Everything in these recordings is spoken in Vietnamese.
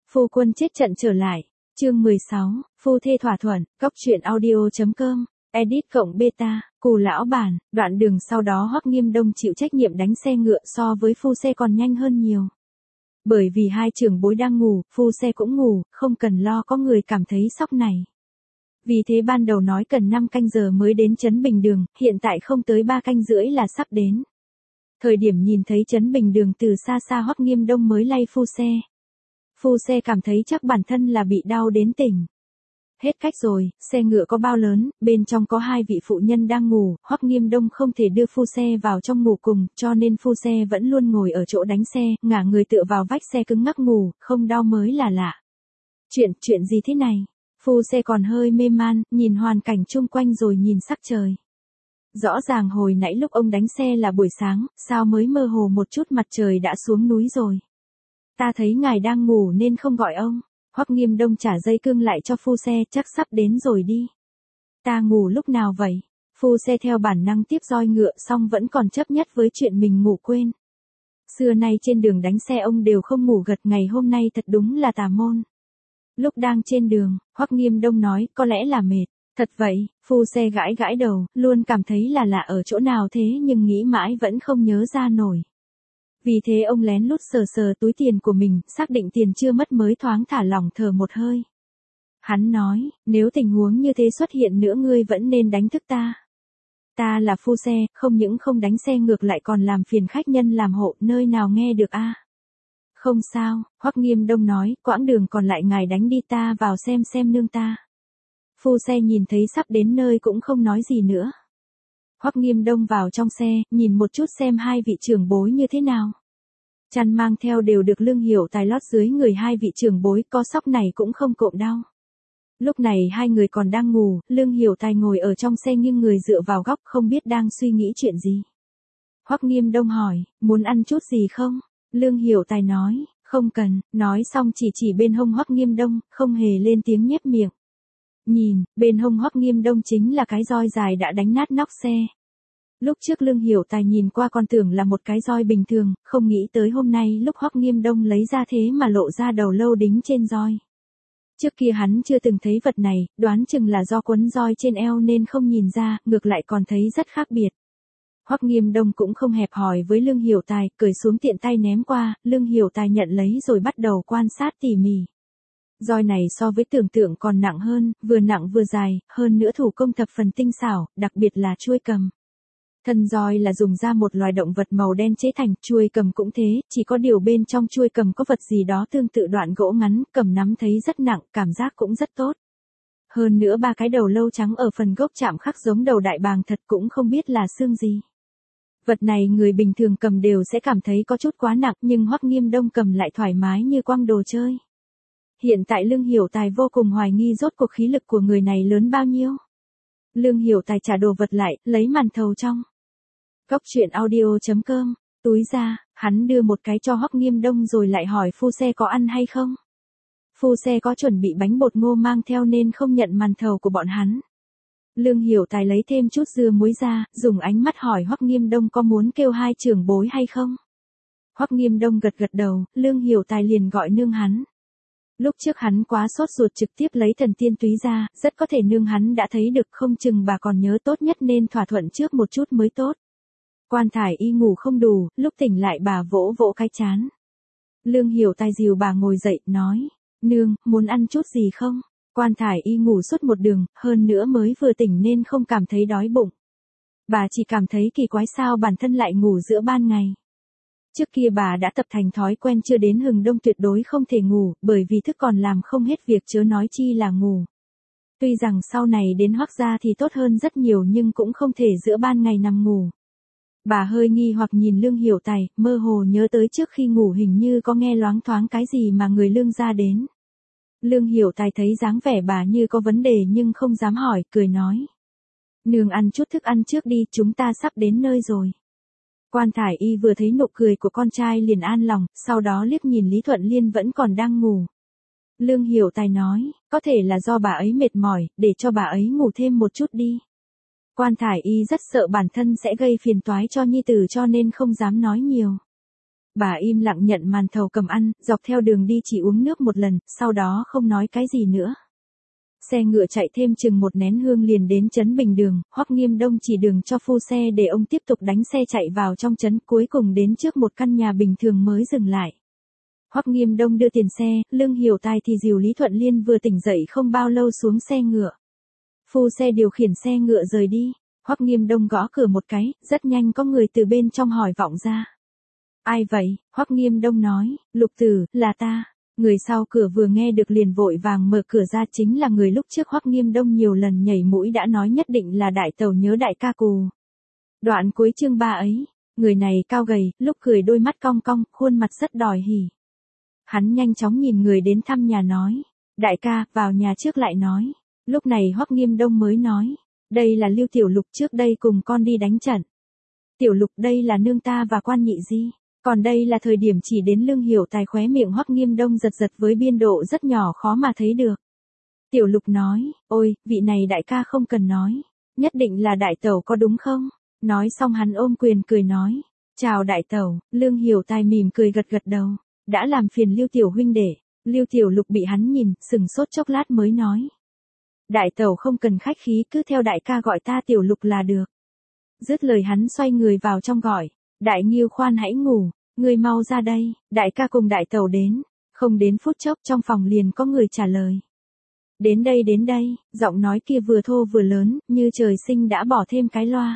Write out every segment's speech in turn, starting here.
Phu quân chết trận trở lại. Chương 16, phu thê thỏa thuận, góc truyện audio.com, edit cộng beta, Cù lão bản. Đoạn đường sau đó Hoắc Nghiêm Đông chịu trách nhiệm đánh xe ngựa, so với phu xe còn nhanh hơn nhiều. Bởi vì hai trưởng bối đang ngủ, phu xe cũng ngủ, không cần lo có người cảm thấy sốc này. Vì thế ban đầu nói cần 5 canh giờ mới đến Trấn Bình Đường, hiện tại không tới 3 canh rưỡi là sắp đến. Thời điểm nhìn thấy Trấn Bình Đường từ xa xa, Hoắc Nghiêm Đông mới lay phu xe. Phu xe cảm thấy chắc bản thân là bị đau đến tỉnh. Hết cách rồi, xe ngựa có bao lớn, bên trong có 2 vị phụ nhân đang ngủ, Hoắc Nghiêm Đông không thể đưa phu xe vào trong ngủ cùng, cho nên phu xe vẫn luôn ngồi ở chỗ đánh xe, ngả người tựa vào vách xe cứng ngắc ngủ, không đau mới là lạ. Chuyện gì thế này? Phu xe còn hơi mê man, nhìn hoàn cảnh chung quanh rồi nhìn sắc trời. Rõ ràng hồi nãy lúc ông đánh xe là buổi sáng, sao mới mơ hồ một chút mặt trời đã xuống núi rồi. Ta thấy ngài đang ngủ nên không gọi ông. Hoắc Nghiêm Đông trả dây cương lại cho phu xe, chắc sắp đến rồi đi. Ta ngủ lúc nào vậy? Phu xe theo bản năng tiếp roi ngựa, xong vẫn còn chấp nhất với chuyện mình ngủ quên. Xưa nay trên đường đánh xe ông đều không ngủ gật, ngày hôm nay thật đúng là tà môn. Lúc đang trên đường, Hoắc Nghiêm Đông nói, có lẽ là mệt. Thật vậy, phu xe gãi gãi đầu, luôn cảm thấy là lạ ở chỗ nào thế nhưng nghĩ mãi vẫn không nhớ ra nổi. Vì thế ông lén lút sờ sờ túi tiền của mình, xác định tiền chưa mất mới thoáng thả lỏng thở một hơi. Hắn nói, nếu tình huống như thế xuất hiện nữa ngươi vẫn nên đánh thức ta. Ta là phu xe, không những không đánh xe ngược lại còn làm phiền khách nhân làm hộ, nơi nào nghe được a? Không sao, Hoắc Nghiêm Đông nói, quãng đường còn lại ngài đánh đi, ta vào xem nương ta. Phu xe nhìn thấy sắp đến nơi cũng không nói gì nữa. Hoắc Nghiêm Đông vào trong xe, nhìn một chút xem 2 vị trưởng bối như thế nào. Chăn mang theo đều được Lương Hiểu Tài lót dưới người 2 vị trưởng bối, có sóc này cũng không cộm đau. Lúc này 2 người còn đang ngủ, Lương Hiểu Tài ngồi ở trong xe nghiêng người dựa vào góc không biết đang suy nghĩ chuyện gì. Hoắc Nghiêm Đông hỏi, muốn ăn chút gì không? Lương Hiểu Tài nói, không cần, nói xong chỉ bên hông Hoắc Nghiêm Đông, không hề lên tiếng nhếch miệng. Nhìn, bên hông Hoắc Nghiêm Đông chính là cái roi dài đã đánh nát nóc xe. Lúc trước Lương Hiểu Tài nhìn qua còn tưởng là một cái roi bình thường, không nghĩ tới hôm nay lúc Hoắc Nghiêm Đông lấy ra thế mà lộ ra đầu lâu đính trên roi. Trước kia hắn chưa từng thấy vật này, đoán chừng là do quấn roi trên eo nên không nhìn ra, ngược lại còn thấy rất khác biệt. Hoắc Nghiêm Đông cũng không hẹp hòi với Lương Hiểu Tài, cởi xuống tiện tay ném qua, Lương Hiểu Tài nhận lấy rồi bắt đầu quan sát tỉ mỉ. Roi này so với tưởng tượng còn nặng hơn, vừa nặng vừa dài, hơn nữa thủ công thập phần tinh xảo, đặc biệt là chuôi cầm. Thân roi là dùng ra một loài động vật màu đen chế thành, chuôi cầm cũng thế, chỉ có điều bên trong chuôi cầm có vật gì đó tương tự đoạn gỗ ngắn, cầm nắm thấy rất nặng, cảm giác cũng rất tốt. Hơn nữa 3 cái đầu lâu trắng ở phần gốc chạm khắc giống đầu đại bàng thật, cũng không biết là xương gì. Vật này người bình thường cầm đều sẽ cảm thấy có chút quá nặng, nhưng Hoắc Nghiêm Đông cầm lại thoải mái như quăng đồ chơi. Hiện tại Lương Hiểu Tài vô cùng hoài nghi rốt cuộc khí lực của người này lớn bao nhiêu. Lương Hiểu Tài trả đồ vật lại, lấy màn thầu trong góc truyện audio.com, túi ra, hắn đưa một cái cho Hoắc Nghiêm Đông rồi lại hỏi phu xe có ăn hay không. Phu xe có chuẩn bị bánh bột ngô mang theo nên không nhận màn thầu của bọn hắn. Lương Hiểu Tài lấy thêm chút dưa muối ra, dùng ánh mắt hỏi Hoắc Nghiêm Đông có muốn kêu 2 trưởng bối hay không. Hoắc Nghiêm Đông gật gật đầu, Lương Hiểu Tài liền gọi nương hắn. Lúc trước hắn quá sốt ruột trực tiếp lấy thần tiên túy ra, rất có thể nương hắn đã thấy được, không chừng bà còn nhớ, tốt nhất nên thỏa thuận trước một chút mới tốt. Quan Thải Y ngủ không đủ, lúc tỉnh lại bà vỗ vỗ cái chán. Lương Hiểu Tài dìu bà ngồi dậy, nói, nương, muốn ăn chút gì không? Quan Thải Y ngủ suốt một đường, hơn nữa mới vừa tỉnh nên không cảm thấy đói bụng. Bà chỉ cảm thấy kỳ quái sao bản thân lại ngủ giữa ban ngày. Trước kia bà đã tập thành thói quen chưa đến hừng đông tuyệt đối không thể ngủ, bởi vì thức còn làm không hết việc chớ nói chi là ngủ. Tuy rằng sau này đến Hoắc gia thì tốt hơn rất nhiều nhưng cũng không thể giữa ban ngày nằm ngủ. Bà hơi nghi hoặc nhìn Lương Hiểu Tài, mơ hồ nhớ tới trước khi ngủ hình như có nghe loáng thoáng cái gì mà người Lương gia đến. Lương Hiểu Tài thấy dáng vẻ bà như có vấn đề nhưng không dám hỏi, cười nói. Nương ăn chút thức ăn trước đi, chúng ta sắp đến nơi rồi. Quan Thải Y vừa thấy nụ cười của con trai liền an lòng, sau đó liếc nhìn Lý Thuận Liên vẫn còn đang ngủ. Lương Hiểu Tài nói, có thể là do bà ấy mệt mỏi, để cho bà ấy ngủ thêm một chút đi. Quan Thải Y rất sợ bản thân sẽ gây phiền toái cho nhi tử cho nên không dám nói nhiều. Bà im lặng nhận màn thầu cầm ăn, dọc theo đường đi chỉ uống nước một lần, sau đó không nói cái gì nữa. Xe ngựa chạy thêm chừng một nén hương liền đến trấn Bình Đường, Hoắc Nghiêm Đông chỉ đường cho phu xe để ông tiếp tục đánh xe chạy vào trong trấn, cuối cùng đến trước một căn nhà bình thường mới dừng lại. Hoắc Nghiêm Đông đưa tiền xe, Lương Hiểu Tài thì dìu Lý Thuận Liên vừa tỉnh dậy không bao lâu xuống xe ngựa. Phu xe điều khiển xe ngựa rời đi, Hoắc Nghiêm Đông gõ cửa một cái, rất nhanh có người từ bên trong hỏi vọng ra. Ai vậy? Hoắc Nghiêm Đông nói, Lục Tử, là ta. Người sau cửa vừa nghe được liền vội vàng mở cửa ra, chính là người lúc trước Hoắc Nghiêm Đông nhiều lần nhảy mũi đã nói nhất định là đại tẩu nhớ đại ca Cù. Đoạn cuối chương 3 ấy, người này cao gầy, lúc cười đôi mắt cong cong, khuôn mặt rất đòi hỉ. Hắn nhanh chóng nhìn người đến thăm nhà nói, đại ca, vào nhà trước lại nói. Lúc này Hoắc Nghiêm Đông mới nói, đây là Lưu Tiểu Lục, trước đây cùng con đi đánh trận. Tiểu Lục, đây là nương ta và Quan Nhị Di. Còn đây là thời điểm chỉ đến Lương Hiểu Tài. Khóe miệng Hoắc Nghiêm Đông giật giật với biên độ rất nhỏ khó mà thấy được. Tiểu Lục nói, ôi, vị này đại ca không cần nói. Nhất định là đại tẩu có đúng không? Nói xong hắn ôm quyền cười nói, chào đại tẩu. Lương Hiểu Tài mỉm cười gật gật đầu. Đã làm phiền Lưu Tiểu huynh đệ. Lưu Tiểu Lục bị hắn nhìn, sừng sốt chốc lát mới nói. Đại tẩu không cần khách khí, cứ theo đại ca gọi ta Tiểu Lục là được. Dứt lời hắn xoay người vào trong gọi, Đại Nghiêu khoan hãy ngủ, người mau ra đây, đại ca cùng đại tẩu đến. Không đến phút chốc trong phòng liền có người trả lời. Đến đây, giọng nói kia vừa thô vừa lớn, như trời sinh đã bỏ thêm cái loa.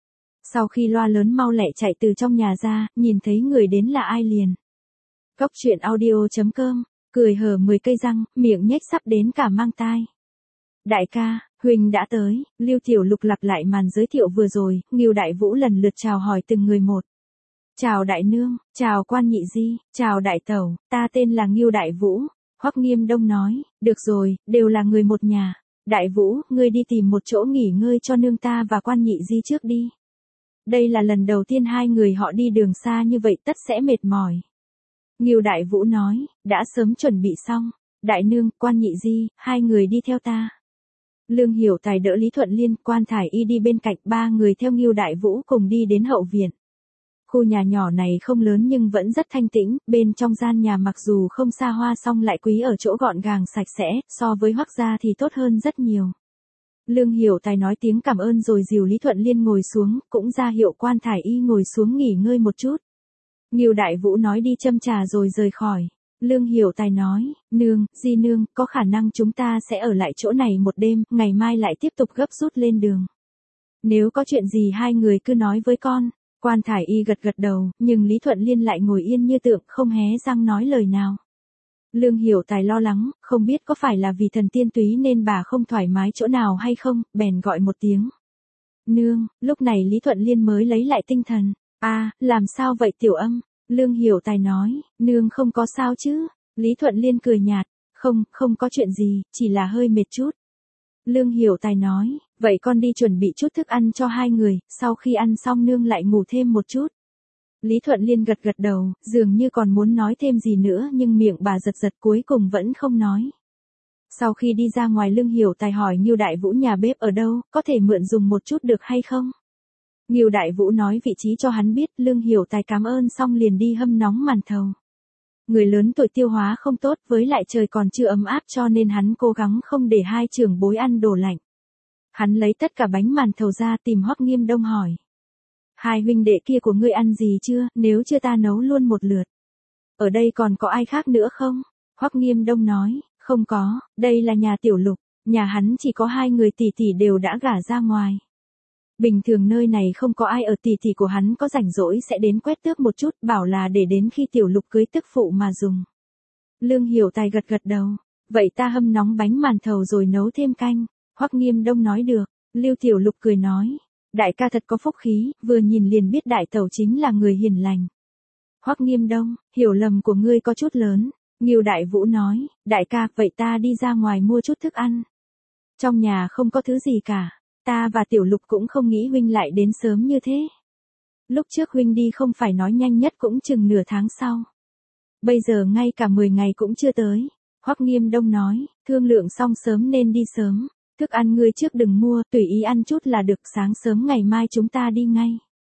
Sau khi loa lớn mau lẹ chạy từ trong nhà ra, nhìn thấy người đến là ai liền. Cốc truyện audio.com, cười hở 10 cây răng, miệng nhếch sắp đến cả mang tai. Đại ca, huynh đã tới. Lưu Tiểu Lục lặp lại màn giới thiệu vừa rồi, Ngưu Đại Vũ lần lượt chào hỏi từng người một. Chào đại nương, chào Quan Nhị Di, chào đại tẩu, ta tên là Ngưu Đại Vũ. Hoắc Nghiêm Đông nói, được rồi, đều là người một nhà. Đại Vũ, ngươi đi tìm một chỗ nghỉ ngơi cho nương ta và Quan Nhị Di trước đi. Đây là lần đầu tiên hai người họ đi đường xa như vậy, tất sẽ mệt mỏi. Ngưu Đại Vũ nói, đã sớm chuẩn bị xong. Đại nương, Quan Nhị Di, hai người đi theo ta. Lương Hiểu Tài đỡ Lý Thuận Liên, Quan Thải Y đi bên cạnh, ba người theo Ngưu Đại Vũ cùng đi đến hậu viện. Khu nhà nhỏ này không lớn nhưng vẫn rất thanh tĩnh, bên trong gian nhà mặc dù không xa hoa song lại quý ở chỗ gọn gàng sạch sẽ, so với Hoắc gia thì tốt hơn rất nhiều. Lương Hiểu Tài nói tiếng cảm ơn rồi dìu Lý Thuận Liên ngồi xuống, cũng ra hiệu Quan Thải Y ngồi xuống nghỉ ngơi một chút. Ngưu Đại Vũ nói đi châm trà rồi rời khỏi. Lương Hiểu Tài nói, nương, Di nương, có khả năng chúng ta sẽ ở lại chỗ này một đêm, ngày mai lại tiếp tục gấp rút lên đường. Nếu có chuyện gì hai người cứ nói với con. Quan Thải Y gật gật đầu, nhưng Lý Thuận Liên lại ngồi yên như tượng, không hé răng nói lời nào. Lương Hiểu Tài lo lắng, không biết có phải là vì thần tiên túy nên bà không thoải mái chỗ nào hay không, bèn gọi một tiếng. Nương, lúc này Lý Thuận Liên mới lấy lại tinh thần. Làm sao vậy Tiểu Âm? Lương Hiểu Tài nói, nương không có sao chứ? Lý Thuận Liên cười nhạt, không có chuyện gì, chỉ là hơi mệt chút. Lương Hiểu Tài nói, vậy con đi chuẩn bị chút thức ăn cho hai người, sau khi ăn xong nương lại ngủ thêm một chút. Lý Thuận Liên gật gật đầu, dường như còn muốn nói thêm gì nữa nhưng miệng bà giật giật cuối cùng vẫn không nói. Sau khi đi ra ngoài Lương Hiểu Tài hỏi Ngưu Đại Vũ nhà bếp ở đâu, có thể mượn dùng một chút được hay không? Ngưu Đại Vũ nói vị trí cho hắn biết, Lương Hiểu Tài cảm ơn xong liền đi hâm nóng màn thầu. Người lớn tuổi tiêu hóa không tốt, với lại trời còn chưa ấm áp cho nên hắn cố gắng không để hai trưởng bối ăn đồ lạnh. Hắn lấy tất cả bánh màn thầu ra tìm Hoắc Nghiêm Đông hỏi. Hai huynh đệ kia của ngươi ăn gì chưa, nếu chưa ta nấu luôn một lượt. Ở đây còn có ai khác nữa không? Hoắc Nghiêm Đông nói, không có, đây là nhà Tiểu Lục, nhà hắn chỉ có hai người tỷ tỷ đều đã gả ra ngoài. Bình thường nơi này không có ai ở, tỷ tỷ của hắn có rảnh rỗi sẽ đến quét tước một chút, bảo là để đến khi Tiểu Lục cưới tức phụ mà dùng. Lương Hiểu Tài gật gật đầu, vậy ta hâm nóng bánh màn thầu rồi nấu thêm canh. Hoắc Nghiêm Đông nói được. Lưu Tiểu Lục cười nói, đại ca thật có phúc khí, vừa nhìn liền biết đại tẩu chính là người hiền lành. Hoắc Nghiêm Đông, hiểu lầm của ngươi có chút lớn. Ngưu Đại Vũ nói, đại ca, vậy ta đi ra ngoài mua chút thức ăn. Trong nhà không có thứ gì cả, ta và Tiểu Lục cũng không nghĩ huynh lại đến sớm như thế. Lúc trước huynh đi không phải nói nhanh nhất cũng chừng nửa tháng sau. Bây giờ ngay cả 10 ngày cũng chưa tới. Hoắc Nghiêm Đông nói, thương lượng xong sớm nên đi sớm. Thức ăn ngươi trước đừng mua, tùy ý ăn chút là được, sáng sớm ngày mai chúng ta đi ngay.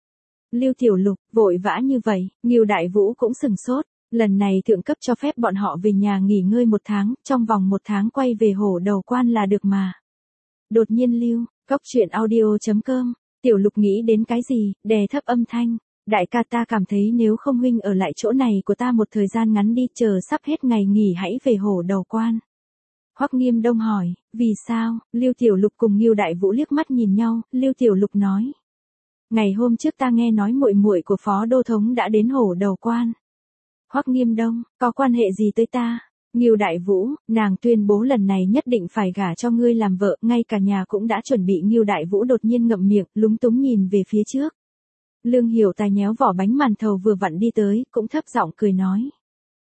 Lưu Tiểu Lục, vội vã như vậy, Ngưu Đại Vũ cũng sừng sốt. Lần này thượng cấp cho phép bọn họ về nhà nghỉ ngơi 1 tháng, trong vòng 1 tháng quay về Hổ Đầu Quan là được mà. Đột nhiên Lưu, Cốc Truyện Audio.com, Tiểu Lục nghĩ đến cái gì, đè thấp âm thanh. Đại ca, ta cảm thấy nếu không huynh ở lại chỗ này của ta một thời gian ngắn đi, chờ sắp hết ngày nghỉ hãy về Hổ Đầu Quan. Hoắc Nghiêm Đông hỏi, vì sao? Lưu Tiểu Lục cùng Ngưu Đại Vũ liếc mắt nhìn nhau, Lưu Tiểu Lục nói. Ngày hôm trước ta nghe nói muội muội của Phó Đô Thống đã đến Hổ Đầu Quan. Hoắc Nghiêm Đông, có quan hệ gì tới ta? Ngưu Đại Vũ, nàng tuyên bố lần này nhất định phải gả cho ngươi làm vợ, ngay cả nhà cũng đã chuẩn bị. Ngưu Đại Vũ đột nhiên ngậm miệng, lúng túng nhìn về phía trước. Lương Hiểu Tài nhéo vỏ bánh màn thầu vừa vặn đi tới, cũng thấp giọng cười nói.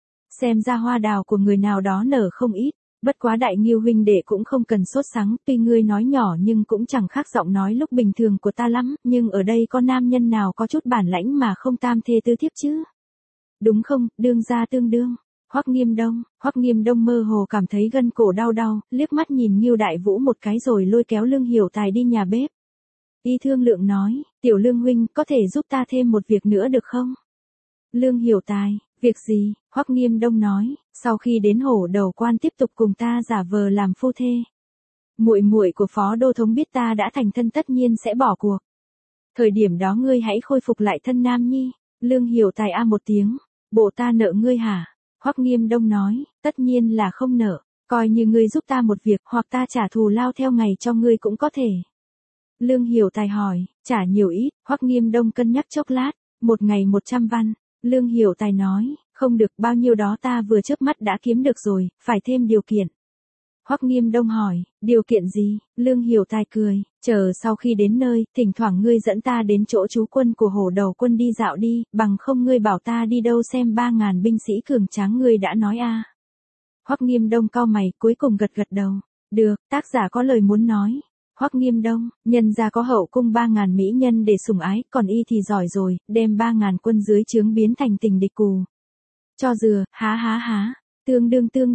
Xem ra hoa đào của người nào đó nở không ít, bất quá Đại Ngưu huynh đệ cũng không cần sốt sắng, tuy ngươi nói nhỏ nhưng cũng chẳng khác giọng nói lúc bình thường của ta lắm, nhưng ở đây có nam nhân nào có chút bản lãnh mà không tam thê tứ thiếp chứ? Đúng không, đương gia tương đương. Hoắc Nghiêm Đông mơ hồ cảm thấy gân cổ đau đau, liếc mắt nhìn Ngưu Đại Vũ một cái rồi lôi kéo Lương Hiểu Tài đi nhà bếp. Y thương lượng nói, Tiểu Lương huynh, có thể giúp ta thêm một việc nữa được không? Lương Hiểu Tài, việc gì? Hoắc Nghiêm Đông nói, sau khi đến Hổ Đầu Quan tiếp tục cùng ta giả vờ làm phu thê. Muội muội của Phó Đô Thống biết ta đã thành thân tất nhiên sẽ bỏ cuộc. Thời điểm đó ngươi hãy khôi phục lại thân nam nhi. Lương Hiểu Tài a một tiếng, bộ ta nợ ngươi hả? Hoắc Nghiêm Đông nói, tất nhiên là không nợ, coi như ngươi giúp ta một việc hoặc ta trả thù lao theo ngày cho ngươi cũng có thể. Lương Hiểu Tài hỏi, trả nhiều ít? Hoắc Nghiêm Đông cân nhắc chốc lát, 1 ngày 100 văn. Lương Hiểu Tài nói, không được, bao nhiêu đó ta vừa chớp mắt đã kiếm được rồi, phải thêm điều kiện. Hoắc Nghiêm Đông hỏi, điều kiện gì? Lương Hiểu Tài cười, chờ sau khi đến nơi, thỉnh thoảng ngươi dẫn ta đến chỗ trú quân của Hổ Đầu Quân đi dạo đi, bằng không ngươi bảo ta đi đâu xem 3.000 binh sĩ cường tráng ngươi đã nói a. Hoắc Nghiêm Đông cau mày, cuối cùng gật gật đầu. Được, tác giả có lời muốn nói. Hoắc Nghiêm Đông, nhân gia có hậu cung 3.000 mỹ nhân để sủng ái, còn y thì giỏi rồi, đem 3.000 quân dưới trướng biến thành tình địch cù. Cho dừa, há. Tương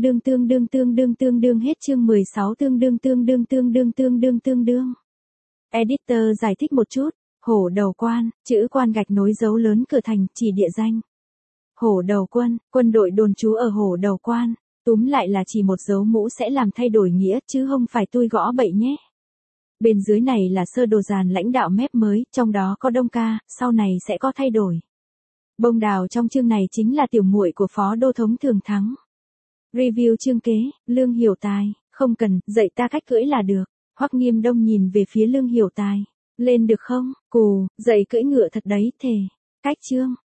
đương hết chương 16 tương đương. Editor giải thích một chút, Hổ Đầu Quan, chữ quan gạch nối dấu lớn cửa thành, chỉ địa danh. Hổ Đầu Quân, quân đội đồn trú ở Hổ Đầu Quan, túm lại là chỉ một dấu mũ sẽ làm thay đổi nghĩa chứ không phải tui gõ bậy nhé. Bên dưới này là sơ đồ dàn lãnh đạo mép mới, trong đó có Đông Ca, sau này sẽ có thay đổi. Bông đào trong chương này chính là tiểu muội của Phó Đô Thống Thường Thắng. Review chương kế, Lương Hiểu Tài, không cần, dạy ta cách cưỡi là được. Hoắc Nghiêm Đông nhìn về phía Lương Hiểu Tài, lên được không? Cù, dạy cưỡi ngựa thật đấy, thề. Cách chương,